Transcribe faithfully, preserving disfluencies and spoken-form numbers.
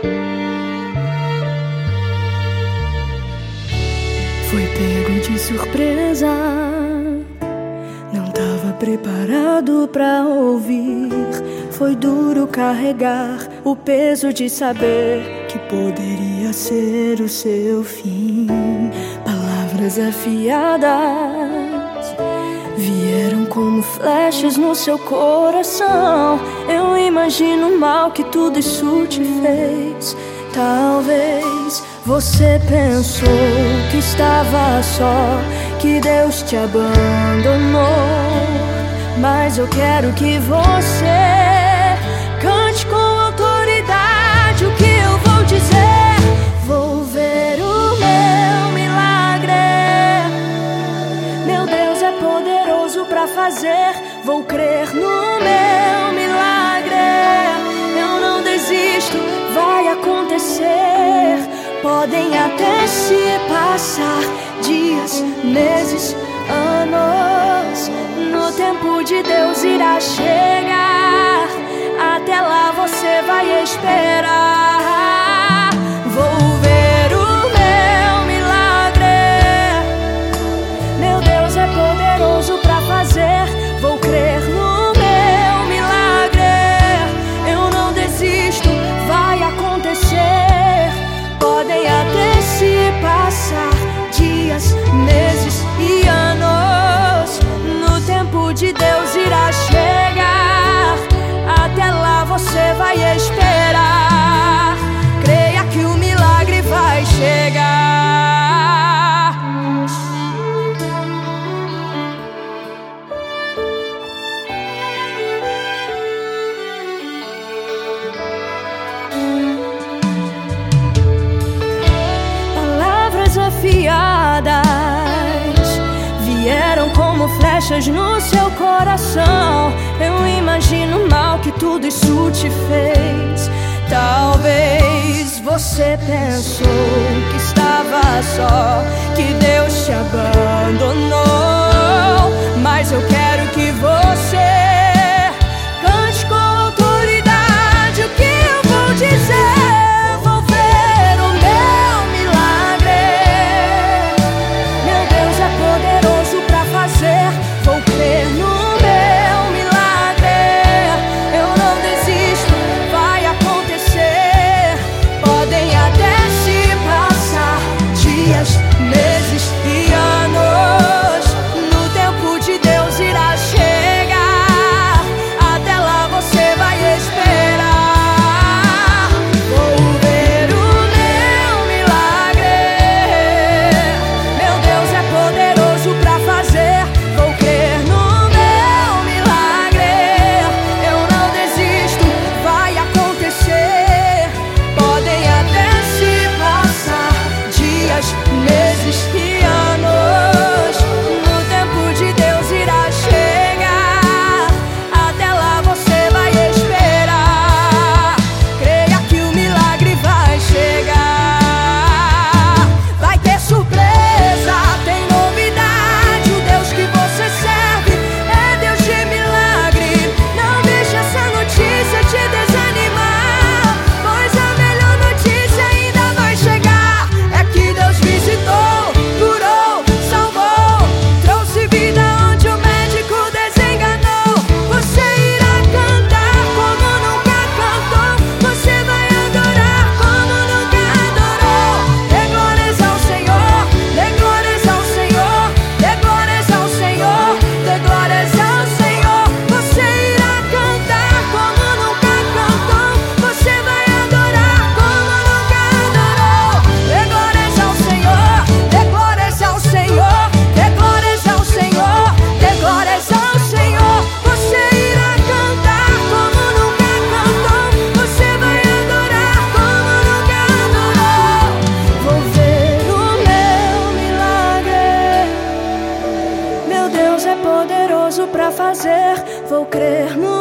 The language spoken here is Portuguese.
Foi pego de surpresa, não tava preparado pra ouvir. Foi duro carregar o peso de saber que poderia ser o seu fim. Palavras afiadas vieram como flechas no seu coração. Eu imagino o mal que tudo isso te fez. Talvez você pensou que estava só, que Deus te abandonou. Mas eu quero que você cante com autoridade o que eu vou dizer. Vou ver o meu milagre. Meu Deus é poderoso pra fazer. Vou crer no meu milagre. Eu não desisto, vai acontecer. Podem até se passar dias, meses, anos. No tempo de Deus irá chegar. Até lá você vai esperar. Vou ver o meu milagre. Meu Deus é poderoso pra fazer. Vou crer no meu milagre. Eu não desisto, vai acontecer. Podem até se passar dias, meses e anos. No tempo de Deus irá chegar. Até lá você vai esperar. Creia que o milagre vai chegar. Palavras afiadas vieram como flechas no seu coração. Eu imagino o mal que tudo isso te fez. Talvez você pensou que estava só, que Deus te abandonou. Mas eu quero que você cante com autoridade o que eu vou dizer. Vou ver o meu milagre. Meu Deus é poderoso pra fazer. Vou crer no meu milagre. Eu não desisto, vai acontecer. Podem até se passar dias, meses e anos. No tempo de Deus irá chegar. Até lá você vai esperar. Vou ver o meu milagre. Meu Deus é poderoso pra fazer. Vou crer no meu milagre. Eu não desisto, vai acontecer. Podem até se passar dias, meses e anos. No tempo de Deus irá chegar. Até lá você vai esperar. Creia que o milagre vai chegar. Vai ter surpresa, tem novidade. O Deus que você serve é Deus de milagre. Não deixe essa notícia te desanimar, pois a melhor notícia ainda vai chegar. É que Deus visitou, curou, salvou, trouxe vida onde o médico desenganou. Você irá cantar como nunca cantou. Você vai adorar como nunca adorou. Dê glórias ao Senhor, dê glórias ao Senhor, dê glórias ao Senhor, dê glórias ao Senhor. Você irá cantar como nunca cantou. Você vai adorar como nunca adorou. Dê glórias ao Senhor, dê glórias ao Senhor, dê glórias ao Senhor, dê glórias ao Senhor. Você irá cantar como nunca cantou. Você vai adorar como nunca adorou. Vou ver o meu milagre. Meu Deus é poderoso pra fazer. Vou crer no